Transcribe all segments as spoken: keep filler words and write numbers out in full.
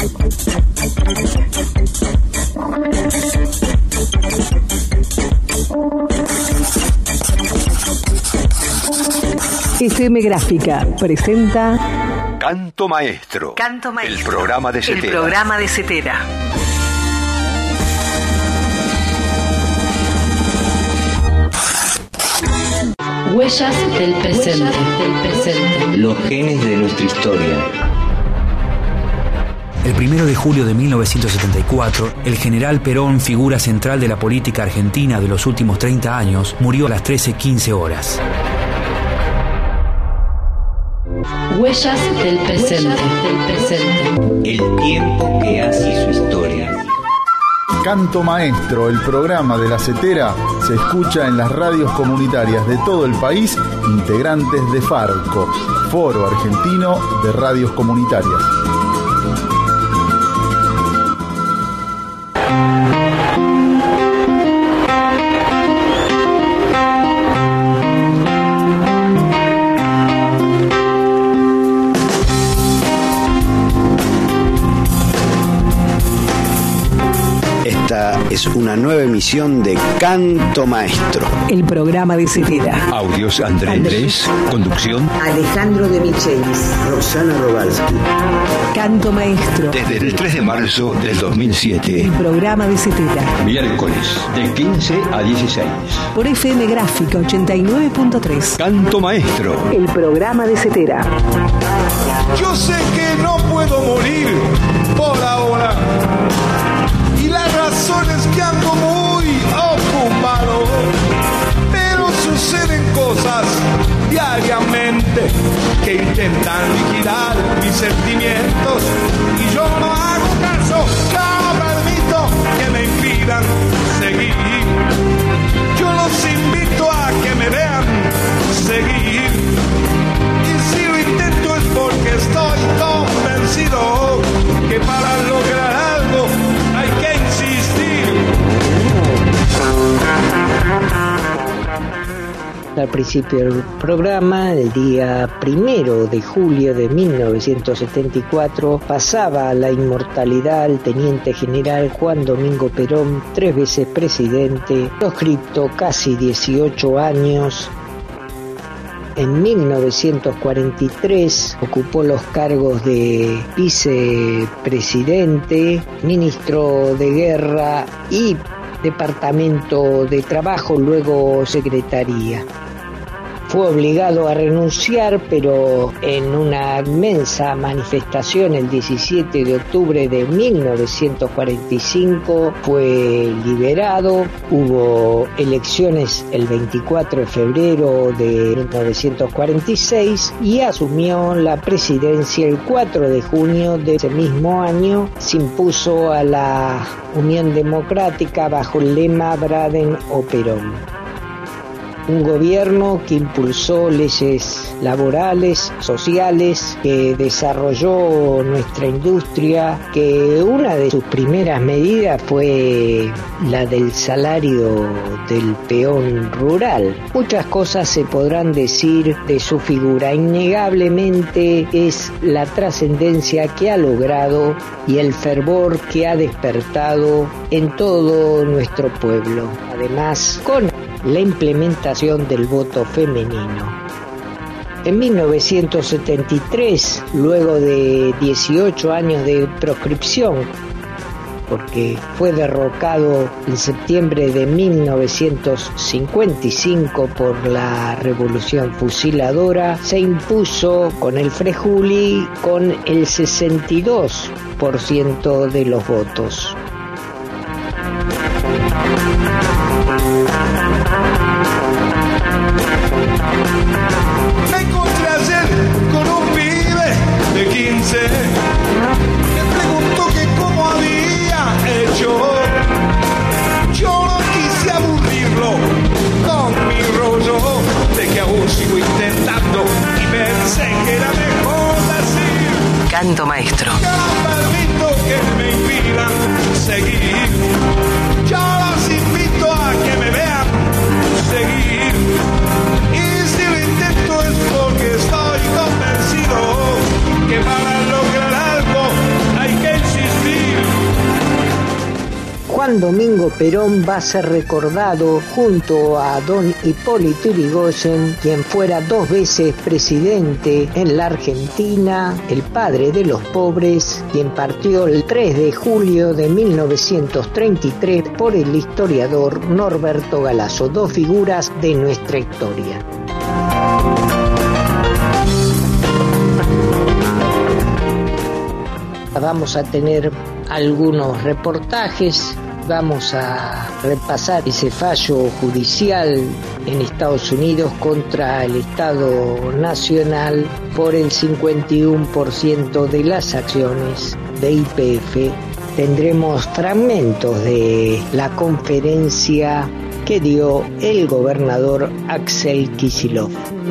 F M Gráfica presenta Canto Maestro. Canto Maestro. El programa de Cetera. El programa de Cetera. Huellas del presente. Huellas del presente. Los genes de nuestra historia. El primero de julio de mil novecientos setenta y cuatro, el general Perón, figura central de la política argentina de los últimos treinta años, murió a las trece quince horas. Huellas del presente. Huellas del presente. El tiempo que hace su historia. Canto Maestro, el programa de la Cetera, se escucha en las radios comunitarias de todo el país, integrantes de Farco, Foro Argentino de Radios Comunitarias. Es una nueva emisión de Canto Maestro. El programa de Cetera. Audios André Andrés. Conducción Alejandro de Michelis. Roxana Rogalski. Canto Maestro. Desde el tres de marzo del dos mil siete. El programa de Cetera. Miércoles de quince a dieciséis. Por F M Gráfica ochenta y nueve punto tres. Canto Maestro. El programa de Cetera. Yo sé que no puedo morir por ahora. Y la razón es que ando muy ocupado, pero suceden cosas diariamente que intentan liquidar mis sentimientos y yo no hago caso, no permito que me impidan seguir. Yo los invito a que me vean seguir y si lo intento es porque estoy convencido que para lograr algo hay que insistir. Al principio del programa, el día primero de julio de mil novecientos setenta y cuatro, pasaba a la inmortalidad el teniente general Juan Domingo Perón, tres veces presidente, proscripto casi dieciocho años. En mil novecientos cuarenta y tres ocupó los cargos de vicepresidente, ministro de guerra y departamento de trabajo, luego secretaría. Fue obligado a renunciar, pero en una inmensa manifestación el diecisiete de octubre de mil novecientos cuarenta y cinco fue liberado. Hubo elecciones el veinticuatro de febrero de mil novecientos cuarenta y seis y asumió la presidencia el cuatro de junio de ese mismo año. Se impuso a la Unión Democrática bajo el lema Braden o Perón. Un gobierno que impulsó leyes laborales, sociales, que desarrolló nuestra industria, que una de sus primeras medidas fue la del salario del peón rural. Muchas cosas se podrán decir de su figura. Innegablemente es la trascendencia que ha logrado y el fervor que ha despertado en todo nuestro pueblo. Además, con la implementación del voto femenino. En mil novecientos setenta y tres, luego de dieciocho años de proscripción, porque fue derrocado en septiembre de mil novecientos cincuenta y cinco por la Revolución Fusiladora, se impuso con el Frejuli con el sesenta y dos por ciento de los votos. Me encontré ayer con un pibe de quince. Me preguntó que cómo había hecho. Yo no quise aburrirlo con mi rollo de que aún sigo intentando y pensé que era mejor decir Canto Maestro. Yo no permito que me impidan seguir. Yo los invito Juan Domingo Perón va a ser recordado junto a don Hipólito Yrigoyen, quien fuera dos veces presidente en la Argentina, el padre de los pobres, quien partió el tres de julio de mil novecientos treinta y tres por el historiador Norberto Galazo, dos figuras de nuestra historia. Vamos a tener algunos reportajes, vamos a repasar ese fallo judicial en Estados Unidos contra el Estado Nacional por el cincuenta y uno por ciento de las acciones de Y P F. Tendremos fragmentos de la conferencia que dio el gobernador Axel Kicillof.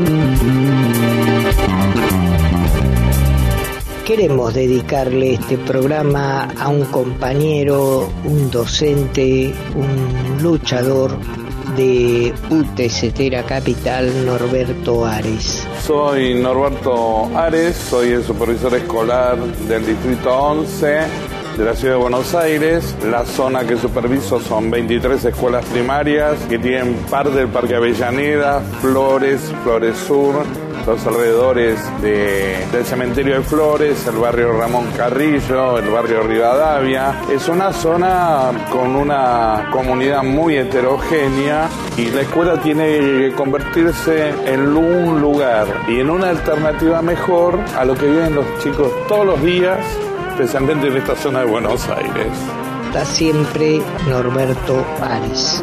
Queremos dedicarle este programa a un compañero, un docente, un luchador de Utesetera Capital, Norberto Ares. Soy Norberto Ares, soy el supervisor escolar del Distrito once de la Ciudad de Buenos Aires. La zona que superviso son veintitrés escuelas primarias que tienen parte del Parque Avellaneda, Flores, Flores Sur, los alrededores de, del cementerio de Flores, el barrio Ramón Carrillo, el barrio Rivadavia. Es una zona con una comunidad muy heterogénea y la escuela tiene que convertirse en un lugar y en una alternativa mejor a lo que viven los chicos todos los días, especialmente en esta zona de Buenos Aires. Está siempre Norberto Ares.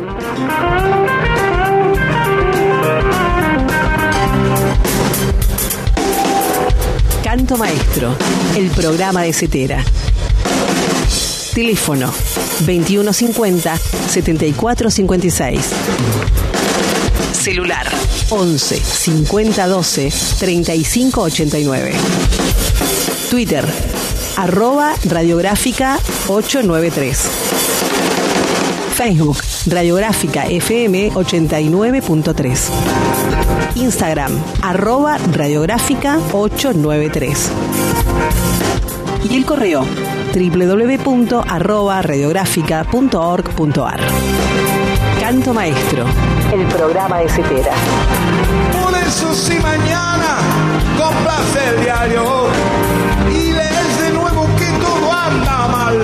Canto Maestro, el programa de Cetera. Teléfono veintiuno cincuenta, setenta y cuatro cincuenta y seis. Celular once, cincuenta doce, treinta y cinco ochenta y nueve. Twitter arroba radiográfica ochocientos noventa y tres. Facebook Radiográfica F M ochenta y nueve punto tres. Instagram arroba radiográfica ochocientos noventa y tres. Y el correo doble u doble u doble u punto arroba radiográfica punto org punto a r. Canto Maestro, el programa de Cetera. Por eso si mañana compras el diario y lees de nuevo que todo anda mal,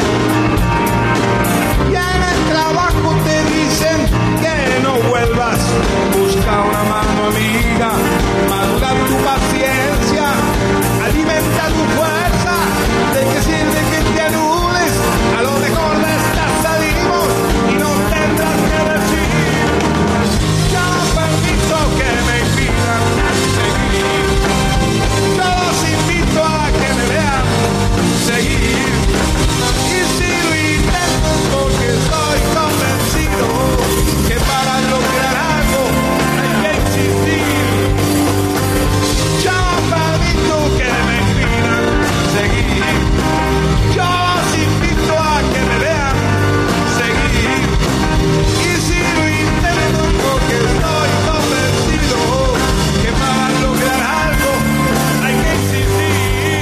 y en el trabajo te dicen que no vuelvas, busca una mano amiga, madura tu paciencia, alimenta tu fuerza. ¿De qué sirve que te anules? A lo mejor de esta salimos y no tendrás que decir: ya no permito que me impidan seguir. Yo los invito a que me vean seguir. Y si lo intento es porque estoy convencido que para lograr algo hay que insistir. Yo no permito que me impidan seguir. Yo los invito a que me vean seguir. Y si lo intento es porque estoy convencido que para lograr algo hay que insistir.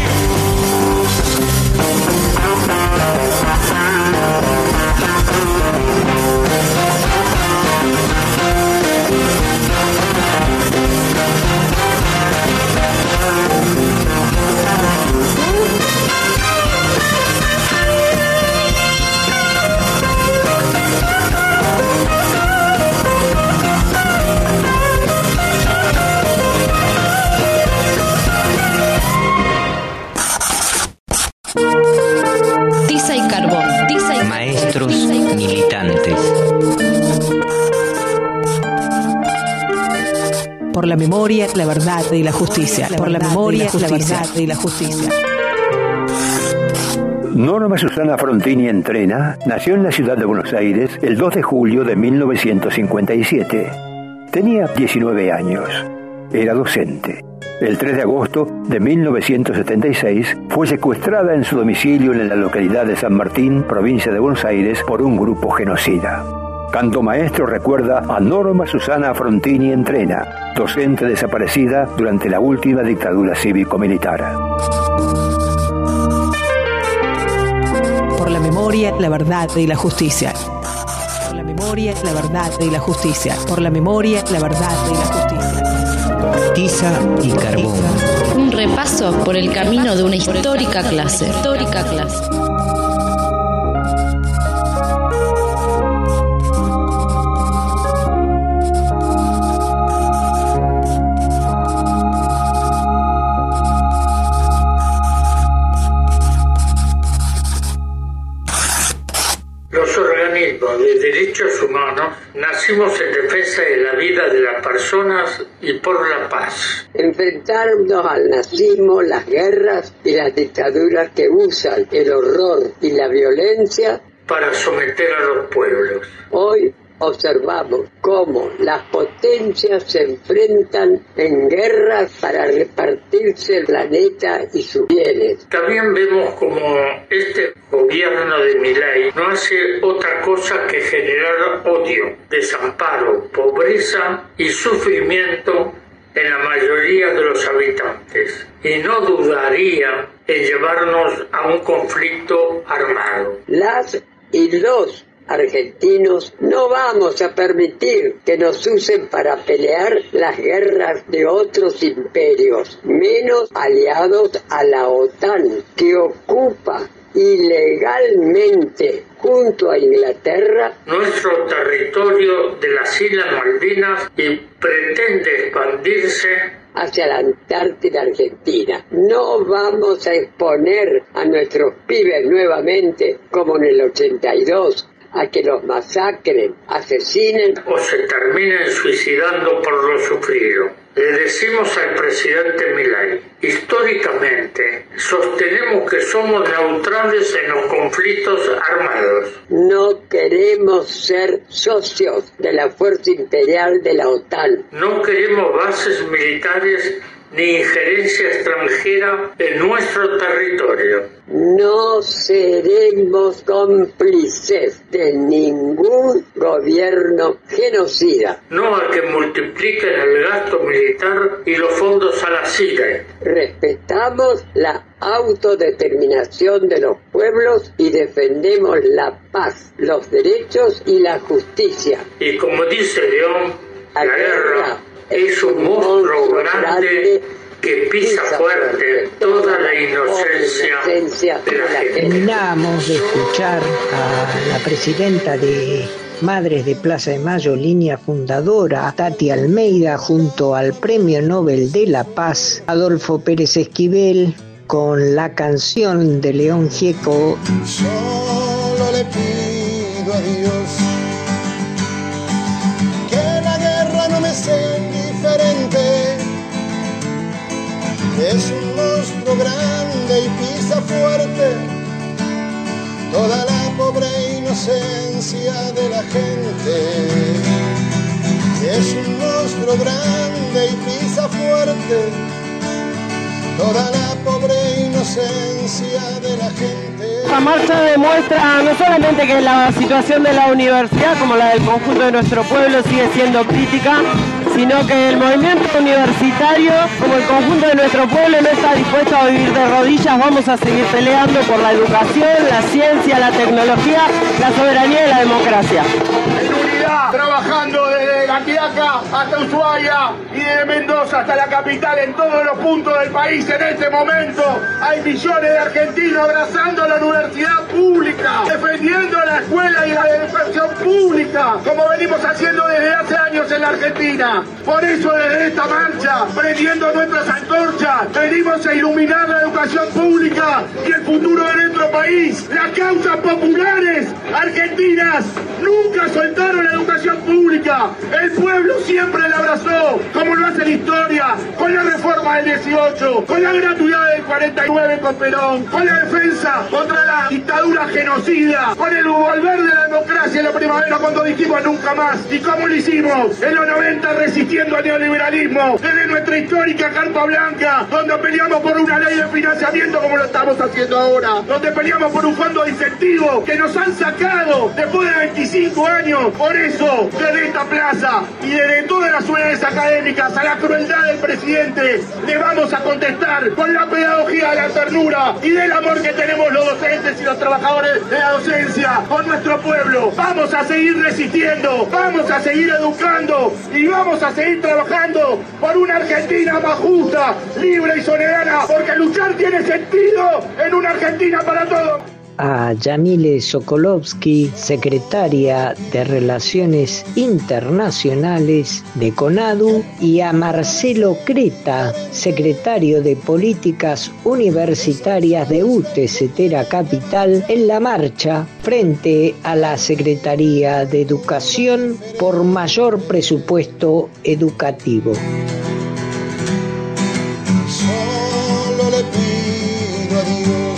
Tiza y carbón. Tiza y Maestros militantes. Por la memoria, la verdad y la justicia. Por la memoria, la verdad y la justicia. Norma Susana Frontini Entrena nació en la ciudad de Buenos Aires el dos de julio de mil novecientos cincuenta y siete. Tenía diecinueve años. Era docente. El tres de agosto de mil novecientos setenta y seis fue secuestrada en su domicilio en la localidad de San Martín, provincia de Buenos Aires, por un grupo genocida. Canto Maestro recuerda a Norma Susana Frontini Entrena, docente desaparecida durante la última dictadura cívico-militar. Por la memoria memoria, la verdad y la justicia. Por la memoria, la verdad y la justicia. Por la memoria, la verdad y la justicia. Tiza y carbón. Un repaso por el camino de una histórica clase. Histórica clase. Los organismos de derechos humanos nacimos en defensa de la vida de las personas y por la paz. Enfrentarnos al nazismo, las guerras y las dictaduras que usan el horror y la violencia para someter a los pueblos. Hoy observamos cómo las potencias se enfrentan en guerras para repartirse el planeta y sus bienes. También vemos como este gobierno de Milei no hace otra cosa que generar odio, desamparo, pobreza y sufrimiento en la mayoría de los habitantes, y no dudaría en llevarnos a un conflicto armado. Las y los argentinos no vamos a permitir que nos usen para pelear las guerras de otros imperios, menos aliados a la OTAN, que ocupa ilegalmente junto a Inglaterra nuestro territorio de las Islas Malvinas y pretende expandirse hacia la Antártida Argentina. No vamos a exponer a nuestros pibes nuevamente como en el ochenta y dos a que los masacren, asesinen o se terminen suicidando por lo sufrido. Le decimos al presidente Milei, históricamente sostenemos que somos neutrales en los conflictos armados. No queremos ser socios de la Fuerza Imperial de la OTAN. No queremos bases militares ni injerencia extranjera en nuestro territorio. No seremos cómplices de ningún gobierno genocida. No a que multipliquen el gasto militar y los fondos a la C I R E. Respetamos la autodeterminación de los pueblos y defendemos la paz, los derechos y la justicia. Y como dice León, la, la guerra, guerra es un monstruo grande que pisa fuerte toda la inocencia de la gente. Terminamos de escuchar a la presidenta de Madres de Plaza de Mayo, línea fundadora, Tati Almeida, junto al Premio Nobel de la Paz, Adolfo Pérez Esquivel, con la canción de León Gieco. Solo le pido a Dios que la guerra no me sea indiferente. Es un monstruo grande y pisa fuerte toda la pobre inocencia de la gente. Es un monstruo grande y pisa fuerte toda la pobre inocencia de la gente. La marcha demuestra no solamente que la situación de la universidad, como la del conjunto de nuestro pueblo, sigue siendo crítica, sino que el movimiento universitario, como el conjunto de nuestro pueblo, no está dispuesto a vivir de rodillas. Vamos a seguir peleando por la educación, la ciencia, la tecnología, la soberanía y la democracia. En unidad, trabajando desde La Quiaca hasta Ushuaia y desde Mendoza hasta la capital, en todos los puntos del país. En este momento hay millones de argentinos abrazando la universidad pública, defendiendo la escuela y la educación pública, como venimos haciendo desde hace años en la Argentina. Por eso desde esta marcha, prendiendo nuestras antorchas, venimos a iluminar la educación pública y el futuro de nuestro país. Las causas populares argentinas nunca soltaron la educación pública. El pueblo siempre la abrazó, como lo hace la historia, con la reforma del dieciocho, con la gratuidad del cuarenta y nueve con Perón, con la defensa contra la dictadura genocida, con el volver de la democracia en la primavera cuando dijimos nunca más, y como lo hicimos en los noventa resistiendo al neoliberalismo, desde nuestra histórica Carta Blanca, donde peleamos por una ley de financiamiento como lo estamos haciendo ahora, donde peleamos por un fondo de incentivo que nos han sacado después de veinticinco años. Por eso, desde esta plaza y desde todas las unidades académicas a la crueldad del presidente, le vamos a contestar con la pedagogía de la ternura y del amor que tenemos los docentes y los trabajadores de la docencia, con nuestro pueblo. Vamos a seguir resistiendo, vamos a seguir educando y vamos a seguir trabajando por una Argentina más justa, libre y soberana, porque luchar tiene sentido en una Argentina para todos. A Yamile Sokolovsky, secretaria de Relaciones Internacionales de CONADU, y a Marcelo Creta, secretario de Políticas Universitarias de U T E Cetera Capital, en la marcha frente a la Secretaría de Educación por mayor presupuesto educativo. Solo le pido a Dios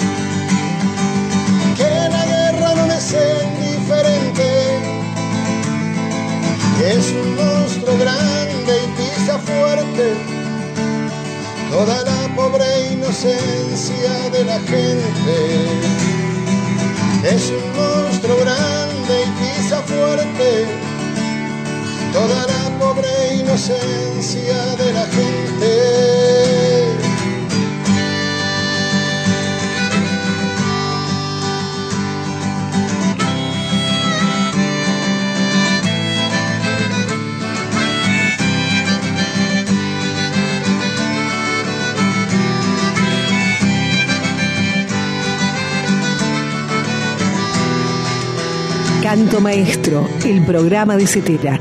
que la guerra no me sea indiferente, que es un monstruo grande y pisa fuerte toda la pobre inocencia de la gente. Es un monstruo grande y pisa fuerte toda la pobre inocencia de la gente. Canto Maestro, el programa de Cetera.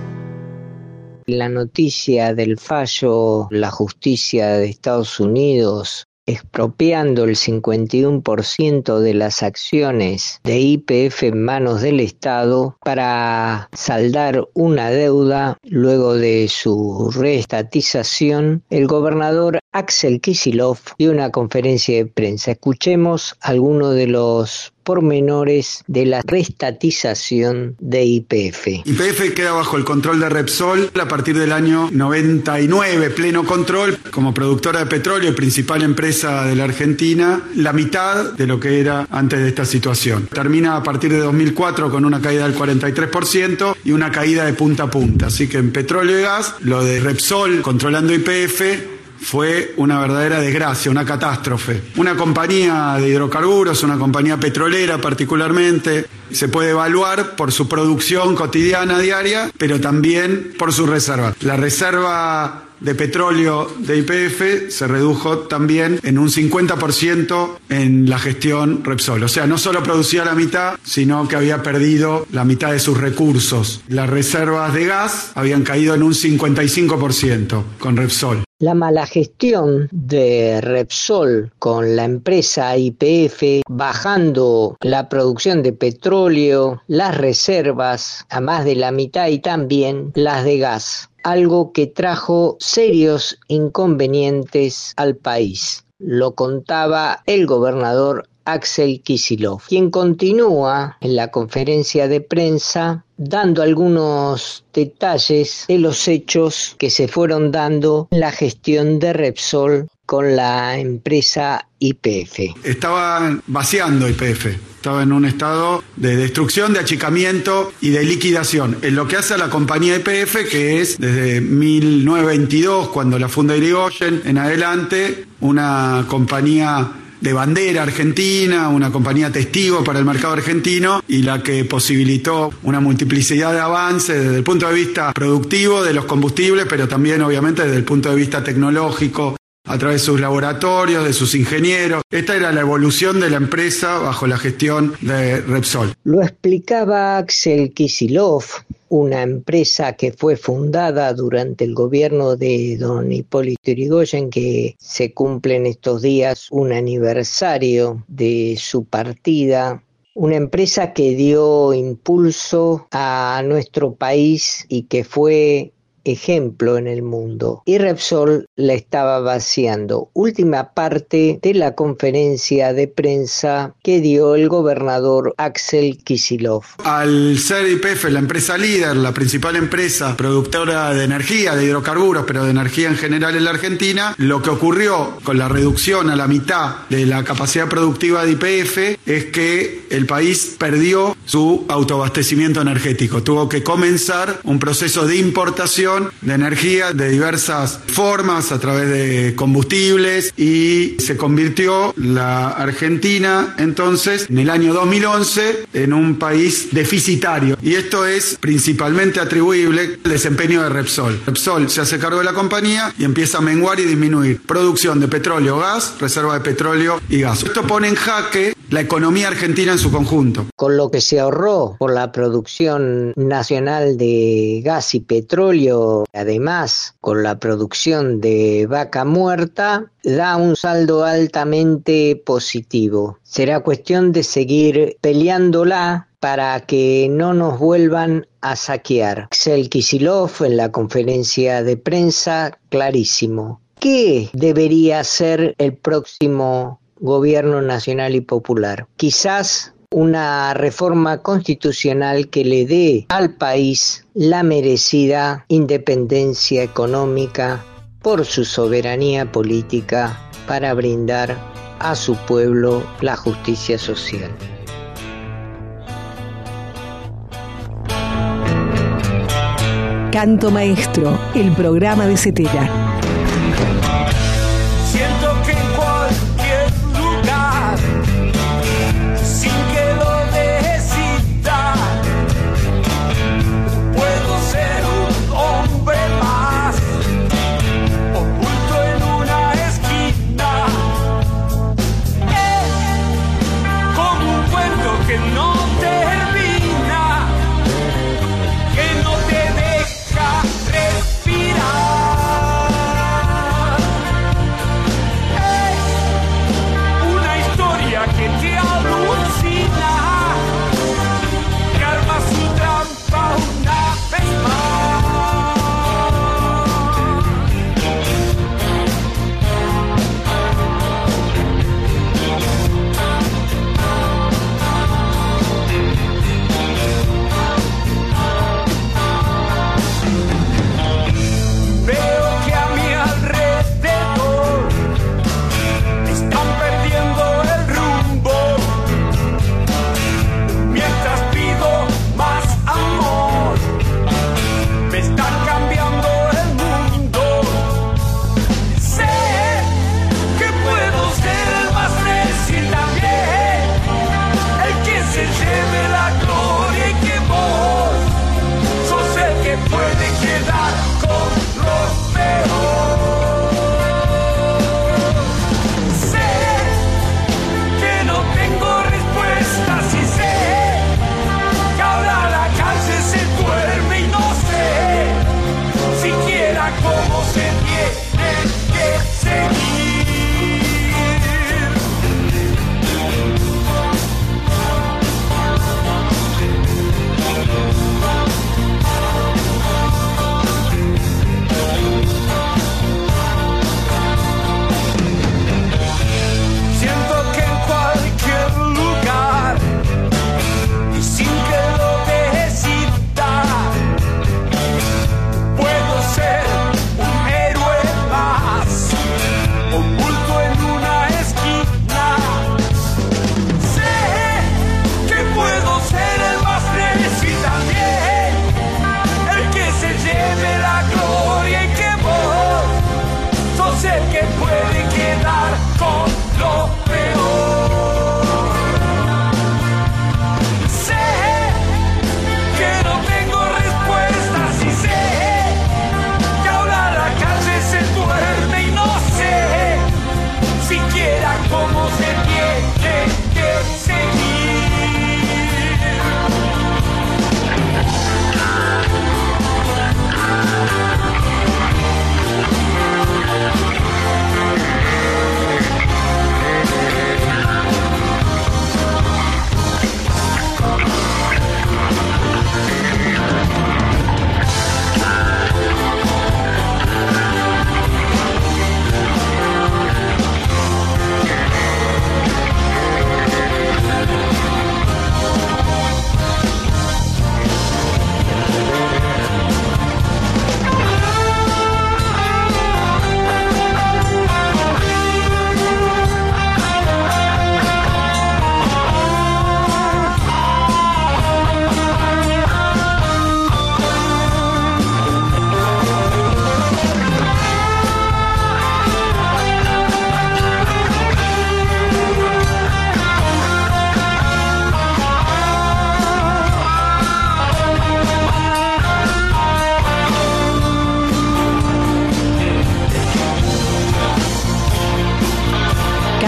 La noticia del fallo, la justicia de Estados Unidos expropiando el cincuenta y uno por ciento de las acciones de Y P F en manos del Estado para saldar una deuda luego de su reestatización, el gobernador Axel Kicillof dio una conferencia de prensa. Escuchemos algunos de los pormenores de la reestatización de Y P F. Y P F queda bajo el control de Repsol a partir del año noventa y nueve, pleno control, como productora de petróleo y principal empresa de la Argentina, la mitad de lo que era antes de esta situación. Termina a partir de dos mil cuatro con una caída del cuarenta y tres por ciento y una caída de punta a punta. Así que en petróleo y gas, lo de Repsol controlando Y P F fue una verdadera desgracia, una catástrofe. Una compañía de hidrocarburos, una compañía petrolera particularmente, se puede evaluar por su producción cotidiana, diaria, pero también por sus reservas. La reserva de petróleo de Y P F se redujo también en un cincuenta por ciento en la gestión Repsol. O sea, no solo producía la mitad, sino que había perdido la mitad de sus recursos. Las reservas de gas habían caído en un cincuenta y cinco por ciento con Repsol. La mala gestión de Repsol con la empresa Y P F, bajando la producción de petróleo, las reservas a más de la mitad y también las de gas, algo que trajo serios inconvenientes al país. Lo contaba el gobernador Axel Kicillof, quien continúa en la conferencia de prensa dando algunos detalles de los hechos que se fueron dando en la gestión de Repsol con la empresa Y P F. Estaba vaciando Y P F. Estaba en un estado de destrucción, de achicamiento y de liquidación. En lo que hace a la compañía Y P F, que es desde mil novecientos veintidós, cuando la funda Irigoyen, en adelante, una compañía de bandera argentina, una compañía testigo para el mercado argentino y la que posibilitó una multiplicidad de avances desde el punto de vista productivo de los combustibles, pero también obviamente desde el punto de vista tecnológico, a través de sus laboratorios, de sus ingenieros. Esta era la evolución de la empresa bajo la gestión de Repsol. Lo explicaba Axel Kicillof, una empresa que fue fundada durante el gobierno de don Hipólito Yrigoyen, que se cumple en estos días un aniversario de su partida. Una empresa que dio impulso a nuestro país y que fue ejemplo en el mundo. Y Repsol la estaba vaciando. Última parte de la conferencia de prensa que dio el gobernador Axel Kicillof. Al ser Y P F la empresa líder, la principal empresa productora de energía, de hidrocarburos, pero de energía en general en la Argentina, lo que ocurrió con la reducción a la mitad de la capacidad productiva de Y P F es que el país perdió su autoabastecimiento energético. Tuvo que comenzar un proceso de importación producción de energía de diversas formas a través de combustibles, y se convirtió la Argentina entonces en el año dos mil once en un país deficitario, y esto es principalmente atribuible al desempeño de Repsol. Repsol se hace cargo de la compañía y empieza a menguar y disminuir producción de petróleo, gas, reserva de petróleo y gas. Esto pone en jaque la economía argentina en su conjunto. Con lo que se ahorró por la producción nacional de gas y petróleo, además con la producción de vaca muerta, da un saldo altamente positivo. Será cuestión de seguir peleándola para que no nos vuelvan a saquear. Axel Kicillof en la conferencia de prensa, clarísimo. ¿Qué debería hacer el próximo gobierno nacional y popular? Quizás una reforma constitucional que le dé al país la merecida independencia económica por su soberanía política para brindar a su pueblo la justicia social. Canto Maestro, el programa de Cetera. Siento que en cualquier lugar, sin que lo necesita, puedo ser un hombre más, oculto en una esquina. Es como un cuento que no termina, que no te deja respirar.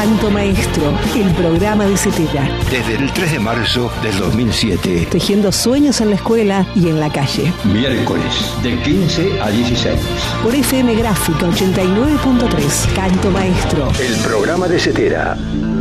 Canto Maestro, el programa de Cetera. Desde el tres de marzo del dos mil siete. Tejiendo sueños en la escuela y en la calle. Miércoles, de quince a dieciséis. Por F M Gráfica ochenta y nueve punto tres. Canto Maestro. El programa de Cetera.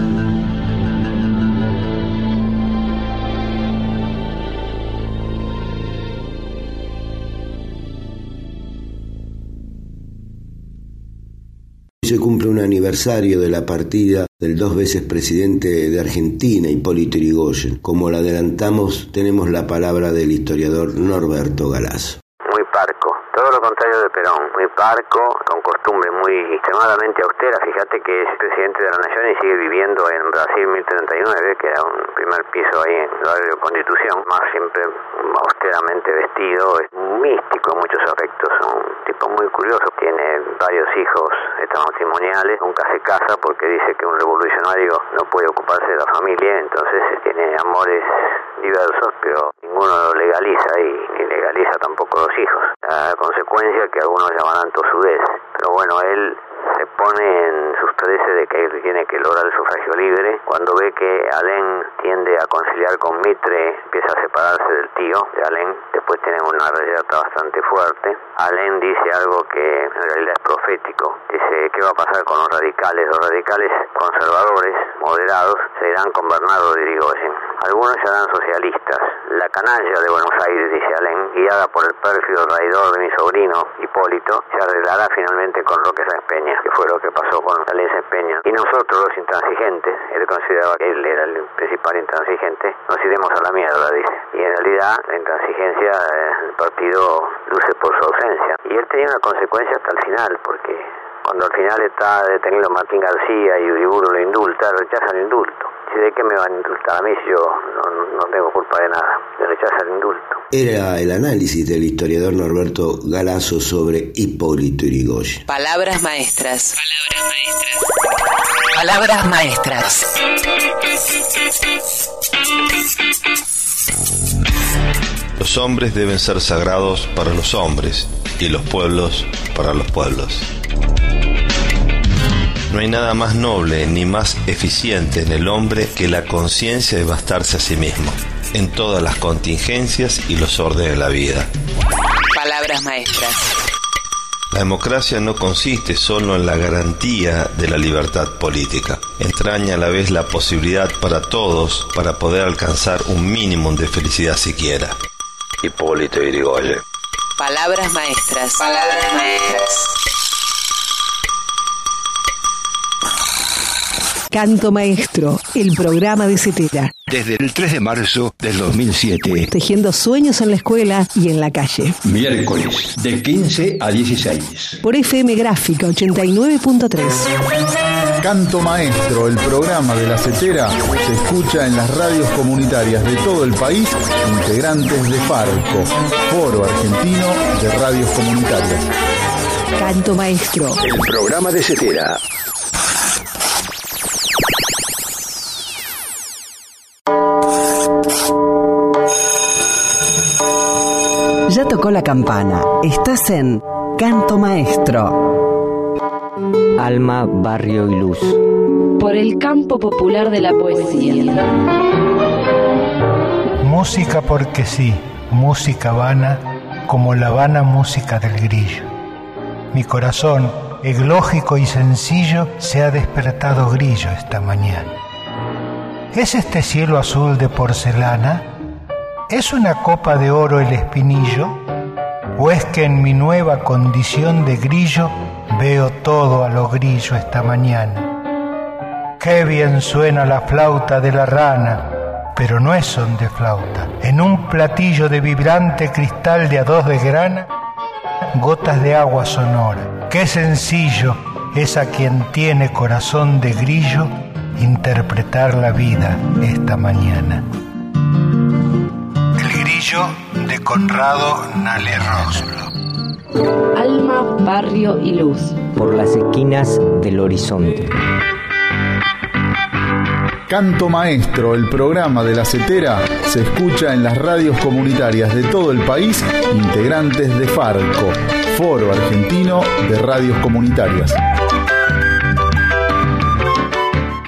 Se cumple un aniversario de la partida del dos veces presidente de Argentina, Hipólito Yrigoyen. Como lo adelantamos, tenemos la palabra del historiador Norberto Galazo. Muy parco, todo lo contrario de Perón, muy parco, con costumbres muy extremadamente austeras. Fíjate que es presidente de la Nación y sigue viviendo en Brasil mil treinta y nueve, que era un primer piso ahí en el barrio de Constitución, más siempre austeramente vestido, es místico en muchos aspectos, un tipo muy curioso, tiene varios hijos extramatrimoniales, nunca se casa porque dice que un revolucionario no puede ocuparse de la familia, entonces tiene amores diversos, pero ninguno lo legaliza y ni legaliza tampoco los hijos. La consecuencia que algunos llamarán tosudez, pero bueno, él se pone en sus trece de que tiene que lograr el sufragio libre. Cuando ve que Alem tiende a conciliar con Mitre, empieza a separarse del tío de Alem. Después tienen una reyerta bastante fuerte. Alem dice algo que en realidad es profético. Dice, ¿qué va a pasar con los radicales? Los radicales conservadores, moderados, se irán con Bernardo de Irigoyen. Algunos serán socialistas. La canalla de Buenos Aires, dice Alem, guiada por el pérfido traidor de mi sobrino, Hipólito, se arreglará finalmente con Roque Sáenz Peña, que fue lo que pasó con Sáenz Peña. Y nosotros, los intransigentes, él consideraba que él era el principal intransigente, nos iremos a la mierda, dice. Y en realidad, la intransigencia, eh, el partido luce por su ausencia. Y él tenía una consecuencia hasta el final, porque cuando al final está detenido Martín García y Uriburu lo indulta, rechaza el indulto. ¿De qué me van a indultar a mí si yo no, no tengo culpa de nada? Le rechaza el indulto. Era el análisis del historiador Norberto Galazo sobre Hipólito Yrigoyen. Palabras maestras. Palabras maestras. Los hombres deben ser sagrados para los hombres y los pueblos para los pueblos. No hay nada más noble ni más eficiente en el hombre que la conciencia de bastarse a sí mismo, en todas las contingencias y los órdenes de la vida. Palabras maestras. La democracia no consiste solo en la garantía de la libertad política. Entraña a la vez la posibilidad para todos para poder alcanzar un mínimo de felicidad siquiera. Hipólito Yrigoyen. Palabras maestras. Palabras maestras. Canto Maestro, el programa de Cetera. Desde el tres de marzo del dos mil siete. Tejiendo sueños en la escuela y en la calle. Miércoles, de quince a dieciséis. Por F M Gráfica ochenta y nueve punto tres. Canto Maestro, el programa de la Cetera, se escucha en las radios comunitarias de todo el país, integrantes de Farco, Foro Argentino de Radios Comunitarias. Canto Maestro, el programa de Cetera. Ya tocó la campana. Estás en Canto Maestro. Alma, barrio y luz. Por el campo popular de la poesía. Música porque sí, música vana, como la vana música del grillo. Mi corazón, eglógico y sencillo, se ha despertado grillo esta mañana. ¿Es este cielo azul de porcelana? ¿Es una copa de oro el espinillo? ¿O es que en mi nueva condición de grillo veo todo a lo grillo esta mañana? Qué bien suena la flauta de la rana, pero no es son de flauta. En un platillo de vibrante cristal de a dos de grana, gotas de agua sonora. Qué sencillo es a quien tiene corazón de grillo interpretar la vida esta mañana. El grillo de Conrado Nalerroslo. Alma, barrio y luz. Por las esquinas del horizonte. Canto Maestro, el programa de la Cetera, se escucha en las radios comunitarias de todo el país, integrantes de Farco, Foro Argentino de Radios Comunitarias.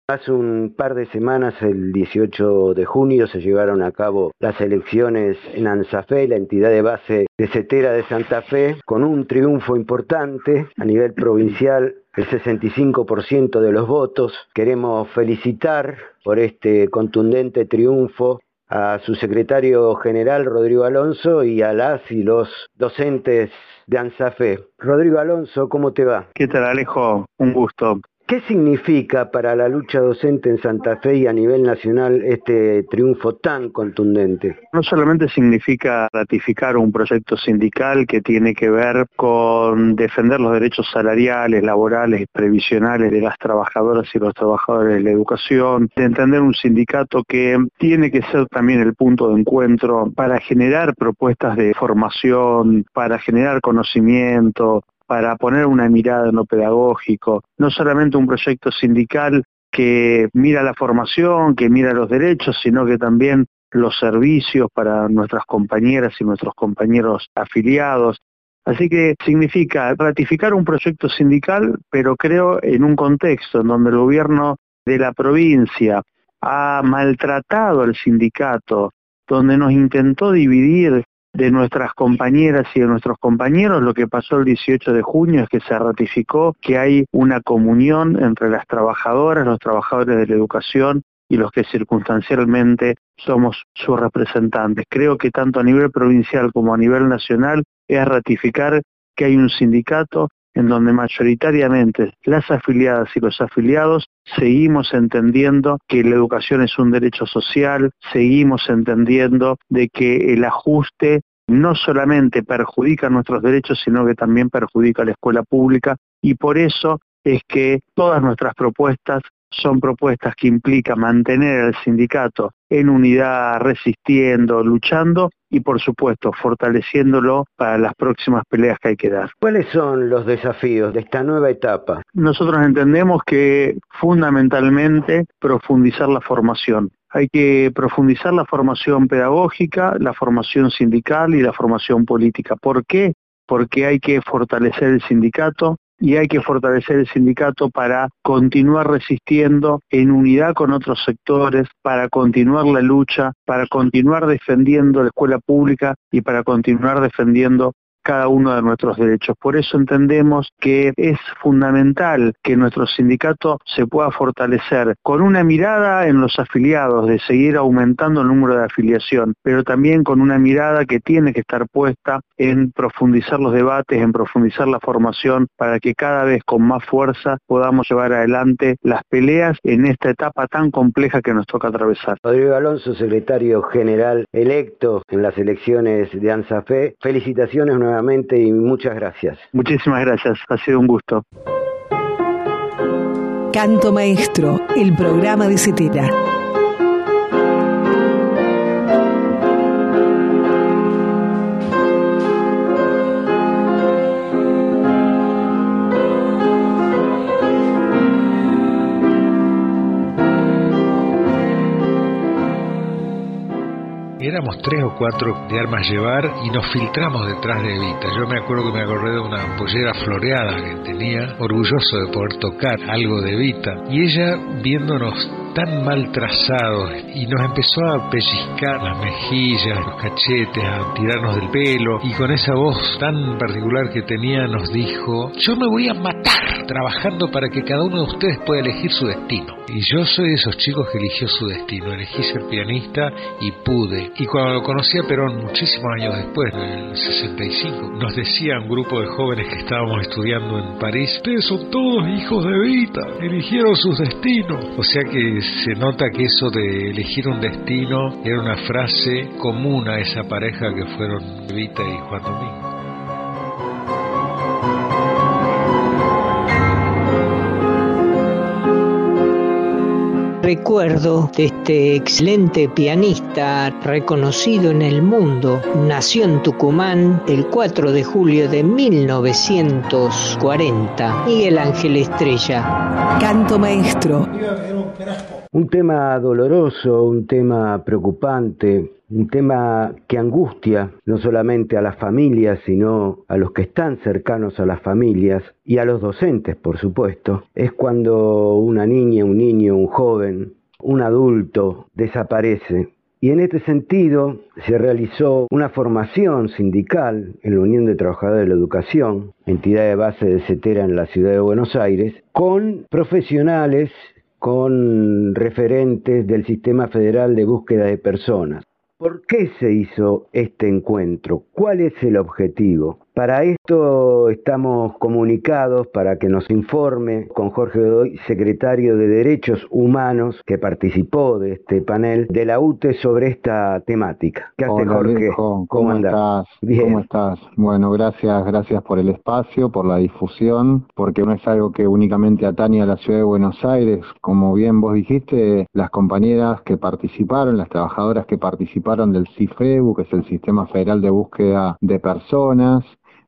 Hace un par de semanas, el dieciocho de junio, se llevaron a cabo las elecciones en ANSAFE, la entidad de base de Cetera de Santa Fe, con un triunfo importante a nivel provincial, el sesenta y cinco por ciento de los votos. Queremos felicitar por este contundente triunfo a su secretario general, Rodrigo Alonso, y a las y los docentes de ANSAFE. Rodrigo Alonso, ¿cómo te va? ¿Qué tal, Alejo? Un gusto. ¿Qué significa para la lucha docente en Santa Fe y a nivel nacional este triunfo tan contundente? No solamente significa ratificar un proyecto sindical que tiene que ver con defender los derechos salariales, laborales y previsionales de las trabajadoras y los trabajadores de la educación, de entender un sindicato que tiene que ser también el punto de encuentro para generar propuestas de formación, para generar conocimiento, para poner una mirada en lo pedagógico, no solamente un proyecto sindical que mira la formación, que mira los derechos, sino que también los servicios para nuestras compañeras y nuestros compañeros afiliados. Así que significa ratificar un proyecto sindical, pero creo en un contexto en donde el gobierno de la provincia ha maltratado al sindicato, donde nos intentó dividir de nuestras compañeras y de nuestros compañeros. Lo que pasó el dieciocho de junio es que se ratificó que hay una comunión entre las trabajadoras, los trabajadores de la educación y los que circunstancialmente somos sus representantes. Creo que tanto a nivel provincial como a nivel nacional es ratificar que hay un sindicato en donde mayoritariamente las afiliadas y los afiliados seguimos entendiendo que la educación es un derecho social, seguimos entendiendo de que el ajuste no solamente perjudica nuestros derechos, sino que también perjudica a la escuela pública, y por eso es que todas nuestras propuestas son propuestas que implican mantener al sindicato en unidad, resistiendo, luchando y, por supuesto, fortaleciéndolo para las próximas peleas que hay que dar. ¿Cuáles son los desafíos de esta nueva etapa? Nosotros entendemos que fundamentalmente profundizar la formación. Hay que profundizar la formación pedagógica, la formación sindical y la formación política. ¿Por qué? Porque hay que fortalecer el sindicato, y hay que fortalecer el sindicato para continuar resistiendo en unidad con otros sectores, para continuar la lucha, para continuar defendiendo la escuela pública y para continuar defendiendo cada uno de nuestros derechos. Por eso entendemos que es fundamental que nuestro sindicato se pueda fortalecer con una mirada en los afiliados, de seguir aumentando el número de afiliación, pero también con una mirada que tiene que estar puesta en profundizar los debates, en profundizar la formación, para que cada vez con más fuerza podamos llevar adelante las peleas en esta etapa tan compleja que nos toca atravesar. Rodrigo Alonso, secretario general electo en las elecciones de ANSAFE, felicitaciones nuevamente y muchas gracias. Muchísimas gracias, ha sido un gusto. Canto Maestro, el programa de Cetera. Éramos tres o cuatro de armas llevar y nos filtramos detrás de Evita. Yo me acuerdo que me acordé de una pollera floreada que tenía, orgulloso de poder tocar algo de Evita. Y ella, viéndonos tan mal trazados, y nos empezó a pellizcar las mejillas, los cachetes, a tirarnos del pelo, y con esa voz tan particular que tenía nos dijo: yo me voy a matar trabajando para que cada uno de ustedes pueda elegir su destino. Y yo soy de esos chicos que eligió su destino, elegí ser pianista y pude. Y cuando lo conocí a Perón, muchísimos años después, en el sesenta y cinco, nos decía un grupo de jóvenes que estábamos estudiando en París: ustedes son todos hijos de Evita, eligieron sus destinos. O sea que se nota que eso de elegir un destino era una frase común a esa pareja que fueron Evita y Juan Domingo. Recuerdo de este excelente pianista reconocido en el mundo. Nació en Tucumán el cuatro de julio de mil novecientos cuarenta. Miguel Ángel Estrella. Canto Maestro. Era un pedazo Un tema doloroso, un tema preocupante, un tema que angustia no solamente a las familias, sino a los que están cercanos a las familias y a los docentes, por supuesto. Es cuando una niña, un niño, un joven, un adulto desaparece. Y en este sentido se realizó una formación sindical en la Unión de Trabajadores de la Educación, entidad de base de CETERA en la ciudad de Buenos Aires, con profesionales, con referentes del Sistema Federal de Búsqueda de Personas. ¿Por qué se hizo este encuentro? ¿Cuál es el objetivo? Para esto estamos comunicados para que nos informe con Jorge Godoy, secretario de Derechos Humanos, que participó de este panel de la U T E sobre esta temática. ¿Qué hace, Hola, Jorge? Alejo. ¿Cómo, ¿Cómo estás? Bien. ¿Cómo estás? Bueno, gracias, gracias por el espacio, por la difusión, porque no es algo que únicamente atañe a la ciudad de Buenos Aires. Como bien vos dijiste, las compañeras que participaron, las trabajadoras que participaron del CIFEBU, que es el Sistema Federal de Búsqueda de Personas,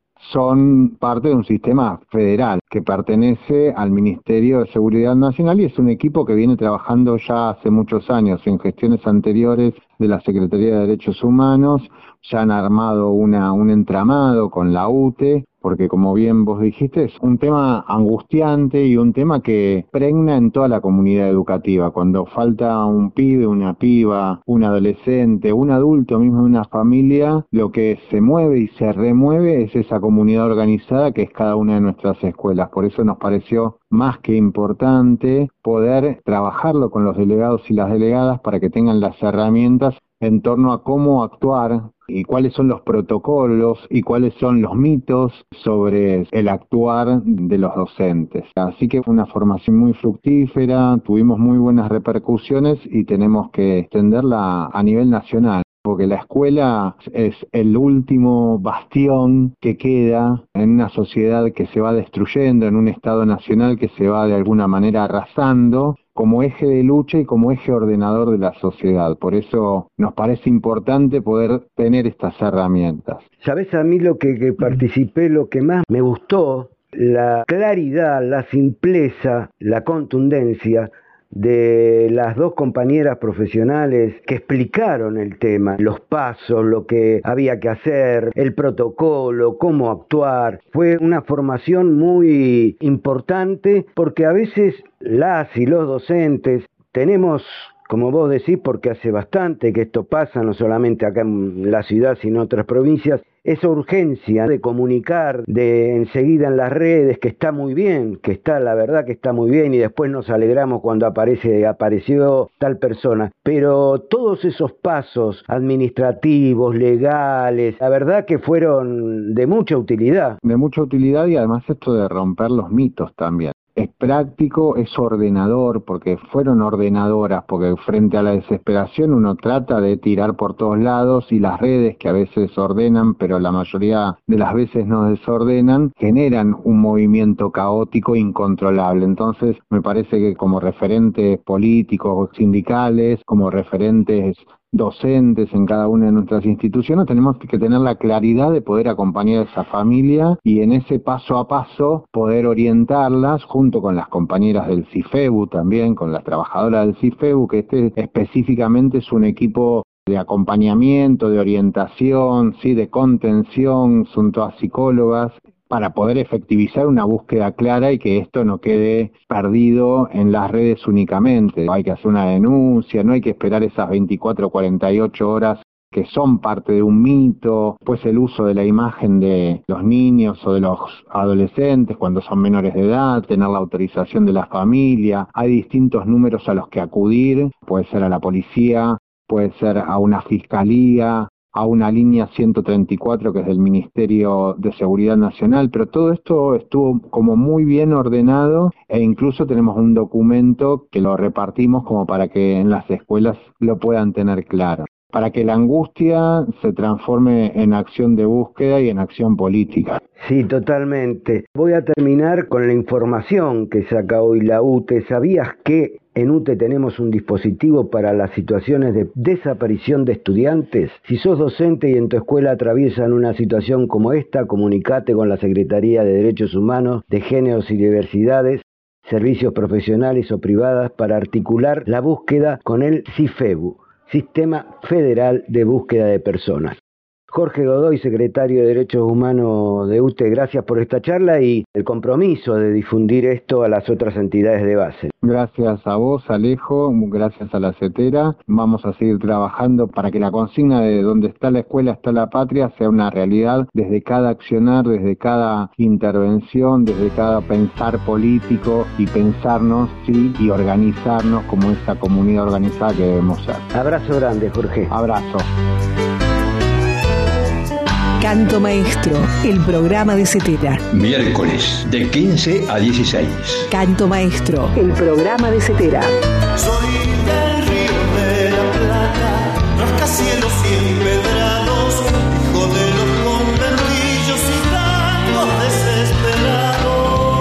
son parte de un sistema federal que pertenece al Ministerio de Seguridad Nacional y es un equipo que viene trabajando ya hace muchos años en gestiones anteriores de la Secretaría de Derechos Humanos. Ya han armado una, un entramado con la U T E, porque como bien vos dijiste, es un tema angustiante y un tema que pregna en toda la comunidad educativa. Cuando falta un pibe, una piba, un adolescente, un adulto mismo de una familia, lo que se mueve y se remueve es esa comunidad organizada que es cada una de nuestras escuelas. Por eso nos pareció más que importante poder trabajarlo con los delegados y las delegadas para que tengan las herramientas en torno a cómo actuar y cuáles son los protocolos y cuáles son los mitos sobre el actuar de los docentes. Así que fue una formación muy fructífera, tuvimos muy buenas repercusiones y tenemos que extenderla a nivel nacional, porque la escuela es el último bastión que queda en una sociedad que se va destruyendo, en un Estado nacional que se va de alguna manera arrasando, como eje de lucha y como eje ordenador de la sociedad. Por eso nos parece importante poder tener estas herramientas. ¿Sabés a mí lo que, que participé, lo que más me gustó? La claridad, la simpleza, la contundencia de las dos compañeras profesionales que explicaron el tema, los pasos, lo que había que hacer, el protocolo, cómo actuar. Fue una formación muy importante porque a veces las y los docentes tenemos, como vos decís, porque hace bastante que esto pasa, no solamente acá en la ciudad, sino en otras provincias, esa urgencia de comunicar de enseguida en las redes que está muy bien, que está, la verdad que está muy bien, y después nos alegramos cuando aparece, apareció tal persona. Pero todos esos pasos administrativos, legales, la verdad que fueron de mucha utilidad. De mucha utilidad y además esto de romper los mitos también. Es práctico, es ordenador, porque fueron ordenadoras, porque frente a la desesperación uno trata de tirar por todos lados y las redes que a veces ordenan, pero la mayoría de las veces no desordenan, generan un movimiento caótico incontrolable. Entonces me parece que como referentes políticos, sindicales, como referentes docentes en cada una de nuestras instituciones, tenemos que tener la claridad de poder acompañar a esa familia y en ese paso a paso poder orientarlas junto con las compañeras del CIFEBU también, con las trabajadoras del CIFEBU, que este específicamente es un equipo de acompañamiento, de orientación, sí, de contención, son todas psicólogas, para poder efectivizar una búsqueda clara y que esto no quede perdido en las redes únicamente. Hay que hacer una denuncia, no hay que esperar esas veinticuatro o cuarenta y ocho horas que son parte de un mito, pues el uso de la imagen de los niños o de los adolescentes cuando son menores de edad, tener la autorización de la familia. Hay distintos números a los que acudir, puede ser a la policía, puede ser a una fiscalía, a una línea ciento treinta y cuatro que es del Ministerio de Seguridad Nacional, pero todo esto estuvo como muy bien ordenado e incluso tenemos un documento que lo repartimos como para que en las escuelas lo puedan tener claro, para que la angustia se transforme en acción de búsqueda y en acción política. Sí, totalmente. Voy a terminar con la información que saca hoy la U T E. ¿Sabías que en U T E tenemos un dispositivo para las situaciones de desaparición de estudiantes? Si sos docente y en tu escuela atraviesan una situación como esta, comunicate con la Secretaría de Derechos Humanos, de Géneros y Diversidades servicios profesionales o privadas para articular la búsqueda con el CIFEBU, Sistema Federal de Búsqueda de Personas. Jorge Godoy, secretario de Derechos Humanos de U T E, gracias por esta charla y el compromiso de difundir esto a las otras entidades de base. Gracias a vos, Alejo, gracias a la CETERA. Vamos a seguir trabajando para que la consigna de donde está la escuela está la patria sea una realidad desde cada accionar, desde cada intervención, desde cada pensar político y pensarnos, sí, y organizarnos como esa comunidad organizada que debemos ser. Abrazo grande, Jorge. Abrazo. Canto Maestro, el programa de CETERA. Miércoles, de quince a dieciséis. Canto Maestro, el programa de CETERA. Soy del río de la Plata, rascacielos y empedrados, hijo de los conventillos y tangos desesperados.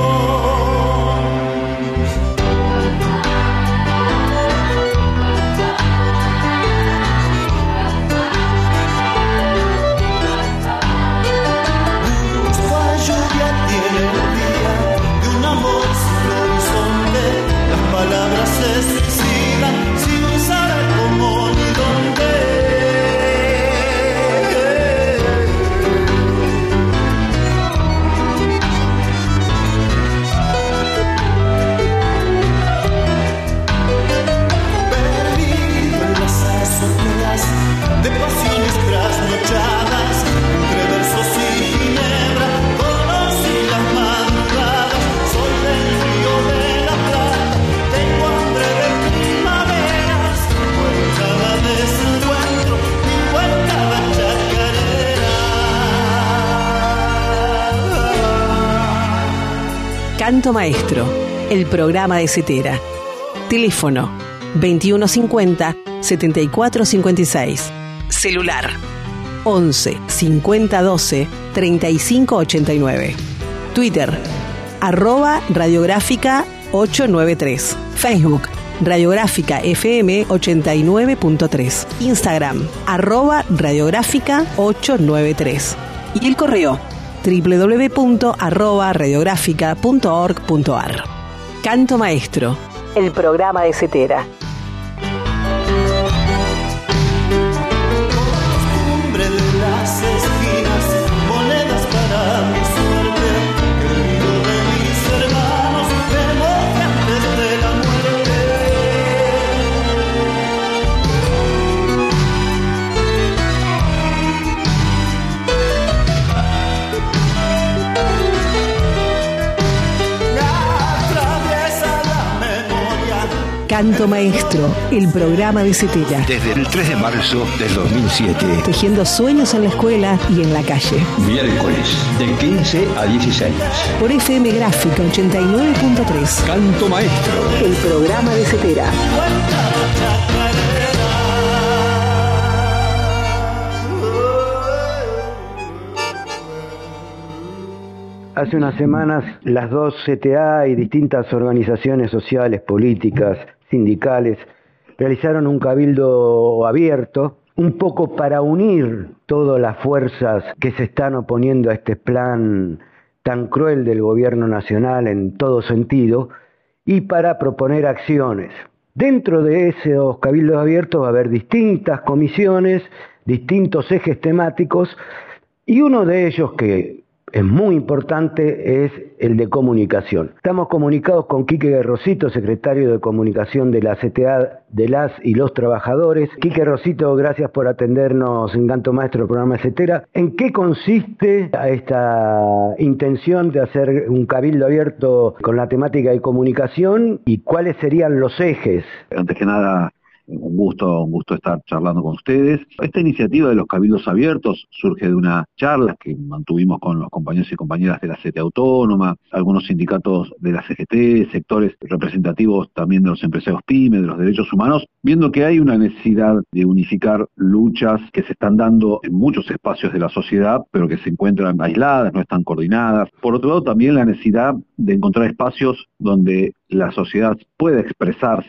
Nuestra lluvia tiene el día de un amor sin horizonte, las palabras se suicidan sin saber cómo ni dónde. Perdido en las azoteas de pasiones trasnochadas, entre versos y ginebra, conocí las madrugadas. Soy del río de la Plata, tengo hambre de primaveras, vivo en cada desencuentro, vivo en cada chacarera. Canto Maestro, el programa de CETERA. Teléfono veintiuno cincuenta, setenta y cuatro cincuenta y seis. Celular once, cincuenta doce, treinta y cinco ochenta y nueve. Twitter arroba radiográfica ochocientos noventa y tres. Facebook Radiográfica F M ochenta y nueve punto tres. Instagram arroba radiográfica ochocientos noventa y tres. Y el correo doble u doble u doble u punto arroba radiográfica punto org punto a r. Canto Maestro, el programa de CETERA. Costumbre de las esquinas, monedas para mi suerte, que el río de mis hermanos me moje antes de la Canto Maestro, el programa de CETERA. Desde el tres de marzo del dos mil siete. Tejiendo sueños en la escuela y en la calle. Miércoles, de quince a dieciséis. Por F M Gráfica ochenta y nueve punto tres. Canto Maestro, el programa de CETERA. Hace unas semanas las dos C T A y distintas organizaciones sociales, políticas, sindicales, realizaron un cabildo abierto, un poco para unir todas las fuerzas que se están oponiendo a este plan tan cruel del gobierno nacional en todo sentido, y para proponer acciones. Dentro de esos cabildos abiertos va a haber distintas comisiones, distintos ejes temáticos, y uno de ellos que es muy importante es el de comunicación. Estamos comunicados con Quique Guerrosito, secretario de Comunicación de la C T A de las y los trabajadores. Quique Guerrosito, gracias por atendernos en Canto Maestro, el programa de CETERA. ¿En qué consiste esta intención de hacer un cabildo abierto con la temática de comunicación y cuáles serían los ejes? Antes que nada, un gusto, un gusto estar charlando con ustedes. Esta iniciativa de los cabildos abiertos surge de una charla que mantuvimos con los compañeros y compañeras de la C T A Autónoma, algunos sindicatos de la C G T, sectores representativos también de los empresarios pyme, de los derechos humanos, viendo que hay una necesidad de unificar luchas que se están dando en muchos espacios de la sociedad, pero que se encuentran aisladas, no están coordinadas. Por otro lado, también la necesidad de encontrar espacios donde la sociedad pueda expresarse,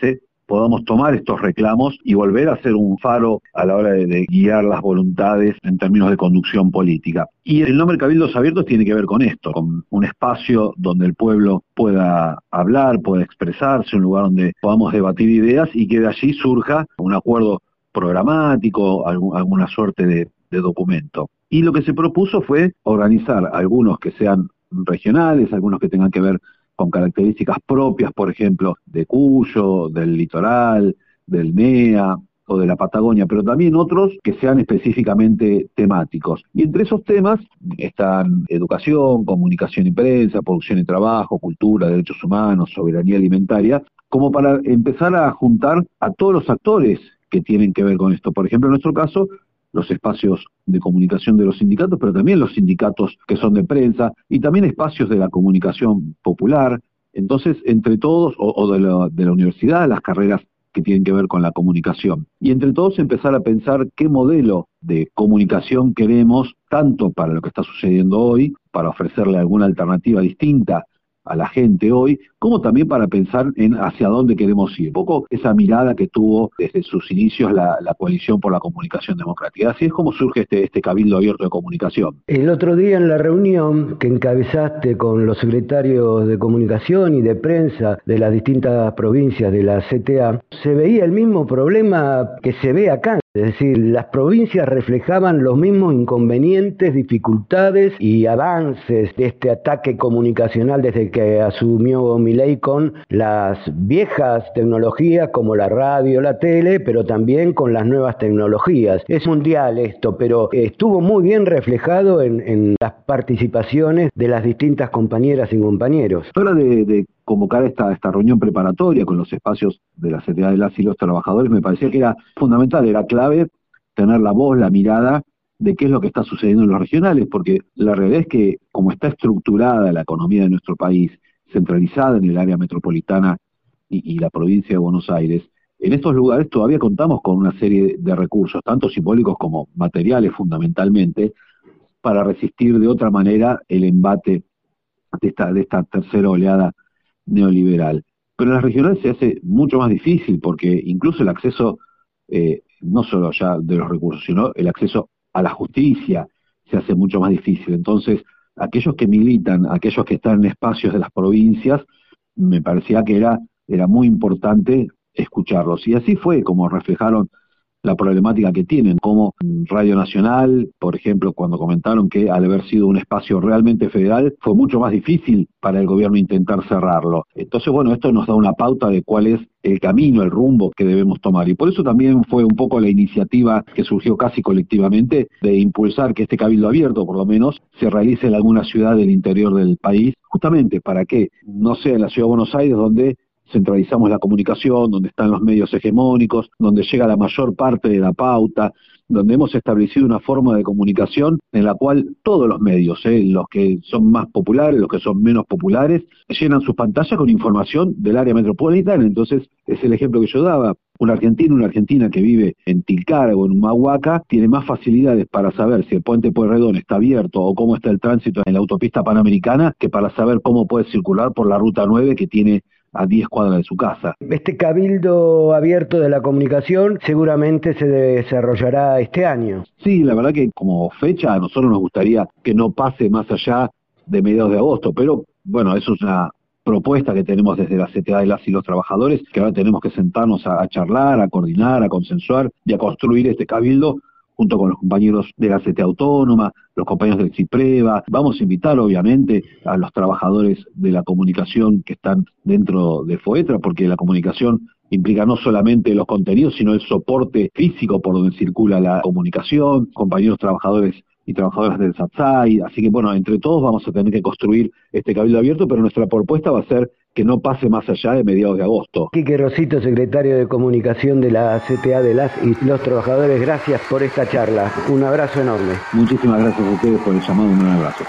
podamos tomar estos reclamos y volver a ser un faro a la hora de, de guiar las voluntades en términos de conducción política. Y el nombre Cabildos Abiertos tiene que ver con esto, con un espacio donde el pueblo pueda hablar, pueda expresarse, un lugar donde podamos debatir ideas y que de allí surja un acuerdo programático, algún, alguna suerte de, de documento. Y lo que se propuso fue organizar algunos que sean regionales, algunos que tengan que ver con características propias, por ejemplo, de Cuyo, del litoral, del N E A o de la Patagonia, pero también otros que sean específicamente temáticos. Y entre esos temas están educación, comunicación y prensa, producción y trabajo, cultura, derechos humanos, soberanía alimentaria, como para empezar a juntar a todos los actores que tienen que ver con esto. Por ejemplo, en nuestro caso, los espacios de comunicación de los sindicatos, pero también los sindicatos que son de prensa, y también espacios de la comunicación popular. Entonces, entre todos, o, o de, la, de la universidad, las carreras que tienen que ver con la comunicación. Y entre todos empezar a pensar qué modelo de comunicación queremos, tanto para lo que está sucediendo hoy, para ofrecerle alguna alternativa distinta a la gente hoy, como también para pensar en hacia dónde queremos ir. Un poco esa mirada que tuvo desde sus inicios la, la Coalición por la Comunicación Democrática. Así es como surge este, este Cabildo Abierto de Comunicación. El otro día en la reunión que encabezaste con los secretarios de Comunicación y de Prensa de las distintas provincias de la C T A, se veía el mismo problema que se ve acá. Es decir, las provincias reflejaban los mismos inconvenientes, dificultades y avances de este ataque comunicacional desde que asumió Milei con las viejas tecnologías como la radio, la tele, pero también con las nuevas tecnologías. Es mundial esto, pero estuvo muy bien reflejado en, en las participaciones de las distintas compañeras y compañeros. Hora de, de convocar esta, esta reunión preparatoria con los espacios de la C T A de las y los trabajadores, me parecía que era fundamental, era clave tener la voz, la mirada de qué es lo que está sucediendo en los regionales, porque la realidad es que como está estructurada la economía de nuestro país, centralizada en el área metropolitana y, y la provincia de Buenos Aires, en estos lugares todavía contamos con una serie de recursos, tanto simbólicos como materiales fundamentalmente, para resistir de otra manera el embate de esta, de esta tercera oleada neoliberal. Pero en las regionales se hace mucho más difícil porque incluso el acceso, eh, no solo ya de los recursos, sino el acceso a la justicia se hace mucho más difícil. Entonces, aquellos que militan, aquellos que están en espacios de las provincias, me parecía que era, era muy importante escucharlos. Y así fue como reflejaron la problemática que tienen, como Radio Nacional, por ejemplo, cuando comentaron que al haber sido un espacio realmente federal, fue mucho más difícil para el gobierno intentar cerrarlo. Entonces, bueno, esto nos da una pauta de cuál es el camino, el rumbo que debemos tomar. Y por eso también fue un poco la iniciativa que surgió casi colectivamente de impulsar que este Cabildo Abierto, por lo menos, se realice en alguna ciudad del interior del país, justamente para que no sea en la ciudad de Buenos Aires donde centralizamos la comunicación, donde están los medios hegemónicos, donde llega la mayor parte de la pauta, donde hemos establecido una forma de comunicación en la cual todos los medios, eh, los que son más populares, los que son menos populares, llenan sus pantallas con información del área metropolitana. Entonces, es el ejemplo que yo daba. Un argentino, una argentina que vive en Tilcara o en Humahuaca tiene más facilidades para saber si el puente Pueyrredón está abierto o cómo está el tránsito en la autopista Panamericana que para saber cómo puede circular por la Ruta nueve que tiene a diez cuadras de su casa. Este Cabildo Abierto de la Comunicación seguramente se desarrollará este año. Sí, la verdad que como fecha a nosotros nos gustaría que no pase más allá de mediados de agosto, pero bueno, eso es una propuesta que tenemos desde la C T A de las y los trabajadores, que ahora tenemos que sentarnos a, a charlar, a coordinar, a consensuar y a construir este Cabildo junto con los compañeros de la C T A Autónoma, los compañeros del CIPREVA. Vamos a invitar, obviamente, a los trabajadores de la comunicación que están dentro de FOETRA, porque la comunicación implica no solamente los contenidos, sino el soporte físico por donde circula la comunicación, compañeros trabajadores y trabajadoras del SATSAI. Así que, bueno, entre todos vamos a tener que construir este Cabildo Abierto, pero nuestra propuesta va a ser que no pase más allá de mediados de agosto. Quique Rosito, secretario de Comunicación de la C T A de las y los trabajadores, gracias por esta charla. Un abrazo enorme. Muchísimas gracias a ustedes por el llamado, un gran abrazo.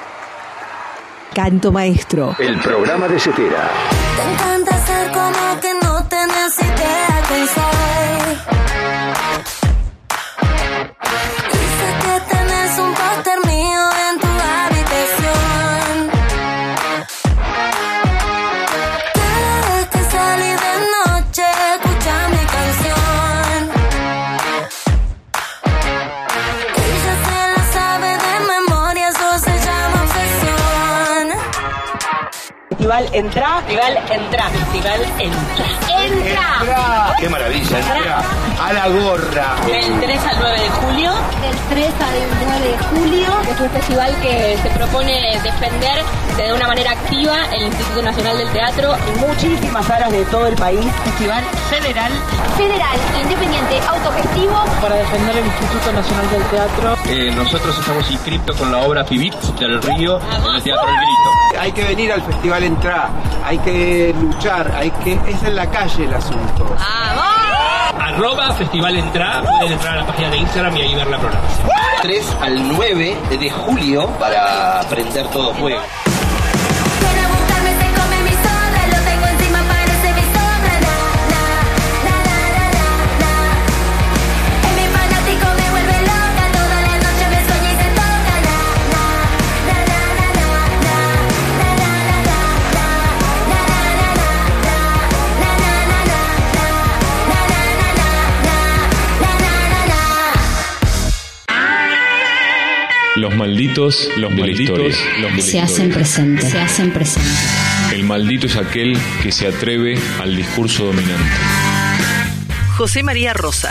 Canto Maestro. El programa de Cetera. Te encanta ser como que no tenés idea quién soy. Dice que tenés un póster mío en tu habitación. Cada vez que salí de noche Festival Entra, Festival Entra, Festival Entra. ¡Entra! ¡Qué maravilla! Entra a la gorra. Del tres al nueve de julio. Del tres al nueve de julio. Es un festival que se propone defender de una manera activa el Instituto Nacional del Teatro en muchísimas salas de todo el país. Festival federal. Federal, independiente, autogestivo. Para defender el Instituto Nacional del Teatro. Eh, nosotros estamos inscritos con la obra Pibit del Río en el Teatro del Grito. Hay que venir al Festival Entra, hay que luchar, hay que es en la calle el asunto. ¡Vamos! Arroba Festival Entra, pueden entrar a la página de Instagram y ahí ver la programación. tres al nueve de julio para prender todo fuego. Los malditos, los malditos, los se hacen presentes, se hacen presentes. El maldito es aquel que se atreve al discurso dominante. José María Rosa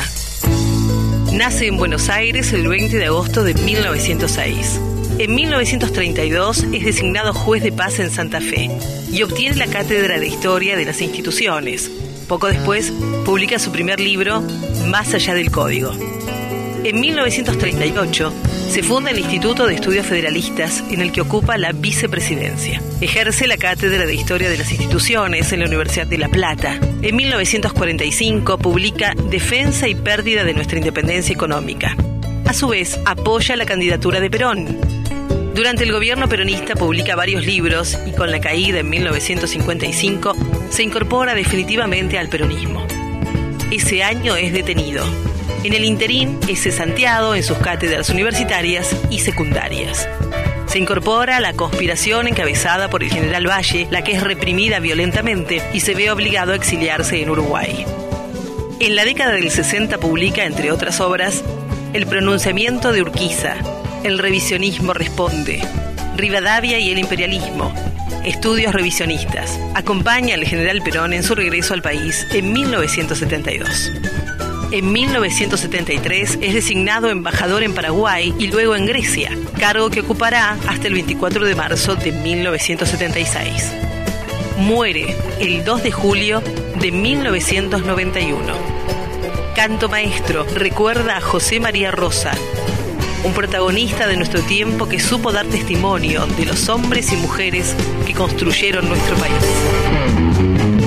nace en Buenos Aires el veinte de agosto de mil novecientos seis. En mil novecientos treinta y dos es designado juez de paz en Santa Fe y obtiene la cátedra de Historia de las Instituciones. Poco después publica su primer libro, Más allá del Código. En mil novecientos treinta y ocho se funda el Instituto de Estudios Federalistas, en el que ocupa la vicepresidencia. Ejerce la cátedra de Historia de las Instituciones en la Universidad de La Plata. En mil novecientos cuarenta y cinco publica Defensa y pérdida de nuestra independencia económica. A su vez, apoya la candidatura de Perón. Durante el gobierno peronista publica varios libros y con la caída en mil novecientos cincuenta y cinco se incorpora definitivamente al peronismo. Ese año es detenido. En el interín es cesanteado en sus cátedras universitarias y secundarias. Se incorpora a la conspiración encabezada por el general Valle, la que es reprimida violentamente, y se ve obligado a exiliarse en Uruguay. En la década del sesenta publica, entre otras obras, El pronunciamiento de Urquiza, El revisionismo responde, Rivadavia y el imperialismo, Estudios revisionistas. Acompaña al general Perón en su regreso al país en mil novecientos setenta y dos. En mil novecientos setenta y tres es designado embajador en Paraguay y luego en Grecia, cargo que ocupará hasta el veinticuatro de marzo de mil novecientos setenta y seis. Muere el dos de julio de mil novecientos noventa y uno. Canto Maestro recuerda a José María Rosa, un protagonista de nuestro tiempo que supo dar testimonio de los hombres y mujeres que construyeron nuestro país.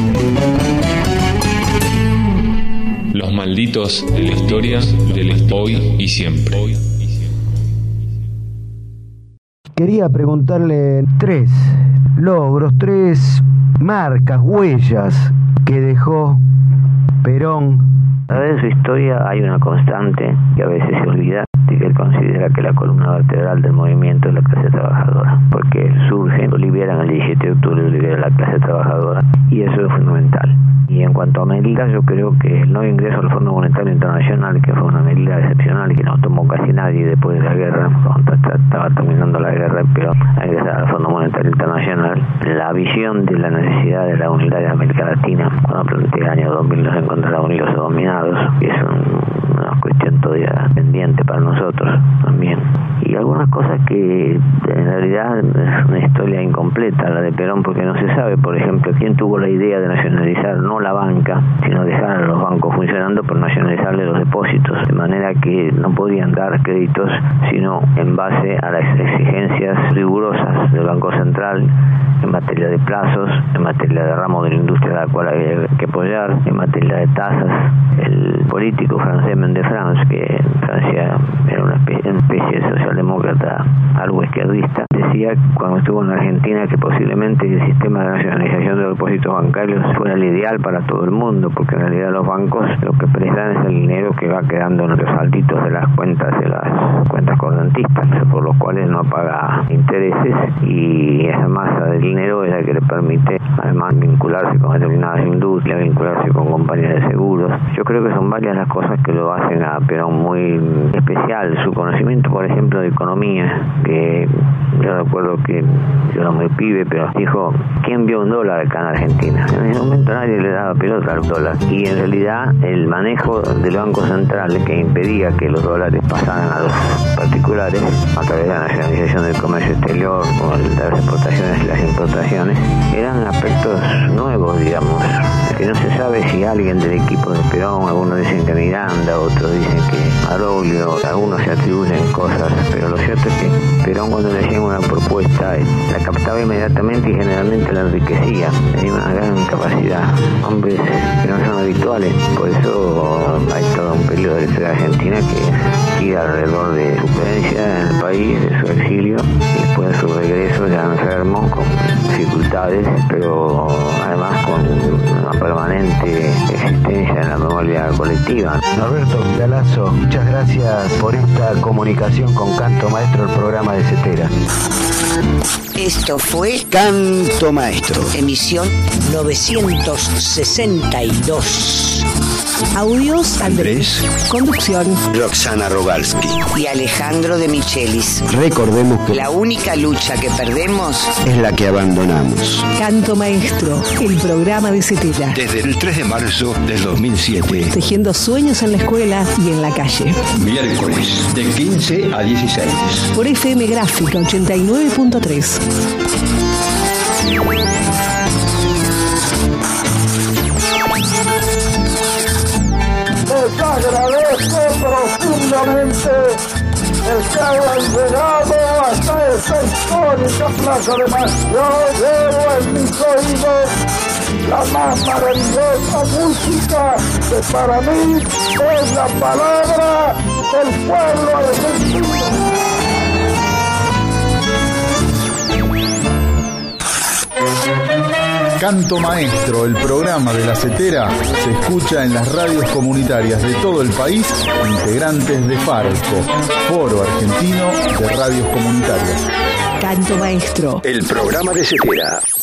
Los malditos de la historia del hoy y siempre. Quería preguntarle tres logros, tres marcas, huellas que dejó Perón. A ver, en su historia hay una constante que a veces se olvida, y que él considera que la columna vertebral del movimiento es la clase trabajadora, porque él surge, lo liberan el diecisiete de octubre, lo libera la clase trabajadora, y eso es fundamental. Y en cuanto a medidas, yo creo que el no ingreso al Fondo Monetario Internacional, que fue una medida excepcional y que no tomó casi nadie después de la guerra, cuando estaba terminando la guerra, pero a ingresar al Fondo Monetario Internacional, la visión de la necesidad de la unidad de América Latina, cuando plantea el año dos mil nos encontrará unidos o dominados, que es un, una cuestión todavía pendiente para nosotros también. Y algunas cosas que en realidad es una historia incompleta, la de Perón, porque no se sabe, por ejemplo, quién tuvo la idea de nacionalizar no la banca, sino dejar a los bancos funcionando por nacionalizarle los depósitos, de manera que no podían dar créditos sino en base a las exigencias rigurosas del Banco Central en materia de plazos, en materia de ramo de la industria a la cual había que apoyar, en materia de tasas. El político francés Mendes France, que en Francia era una especie, una especie de socialdemócrata algo izquierdista, decía cuando estuvo en Argentina que posiblemente el sistema de nacionalización de los depósitos bancarios fuera el ideal para todo el mundo, porque en realidad los bancos lo que prestan es el dinero que va quedando en los salditos de las cuentas de las cuentas correntistas, por los cuales no paga intereses, y esa masa de dinero es la que le permite además vincularse con determinadas industrias, vincularse con compañías de seguros. Yo creo que son varias las cosas que lo hacen a Perón muy especial. Su conocimiento, por ejemplo, de economía, que yo recuerdo que yo era muy pibe, pero dijo, ¿quién vio un dólar acá en Argentina? En ese momento nadie le daba pelota al dólar. Y en realidad el manejo del Banco Central que impedía que los dólares pasaran a los particulares a través de la nacionalización del comercio exterior o de las exportaciones y las importaciones, eran aspectos nuevos, digamos, que no se sabe si alguien del equipo de Perón, algunos dicen que Miranda, otros dicen que Maroglio, algunos se atribuyen cosas, pero lo cierto es que Perón, cuando le hacían una propuesta, la captaba inmediatamente y generalmente la enriquecía. Tenía una gran capacidad, hombres que no son habituales. Por eso hay todo un periodo de la historia argentina que gira alrededor de su presencia en el país, de su exilio y después de su regreso ya enfermo, con dificultades, pero además con una permanente existencia en la memoria colectiva. Norberto Galazo, muchas gracias por esta comunicación con Canto Maestro, el programa de Cetera. Esto fue Canto Maestro, emisión novecientos sesenta y dos. Audios Andrés. Conducción Roxana Rogalski y Alejandro de Michelis. Recordemos que la única lucha que perdemos es la que abandonamos. Canto Maestro, el programa de Cetera. Desde el tres de marzo del dos mil siete. Tejiendo sueños en la escuela y en la calle. Miércoles de quince a dieciséis. Por F M Gráfica ochenta y nueve punto tres. Les agradezco profundamente el que hayan llegado hasta esta histórica plaza de Mayo. Llevo en mis oídos la más maravillosa música que para mí es la palabra del pueblo argentino. Canto Maestro, el programa de la Cetera, se escucha en las radios comunitarias de todo el país, integrantes de Farco, Foro Argentino de Radios Comunitarias. Canto Maestro, el programa de Cetera.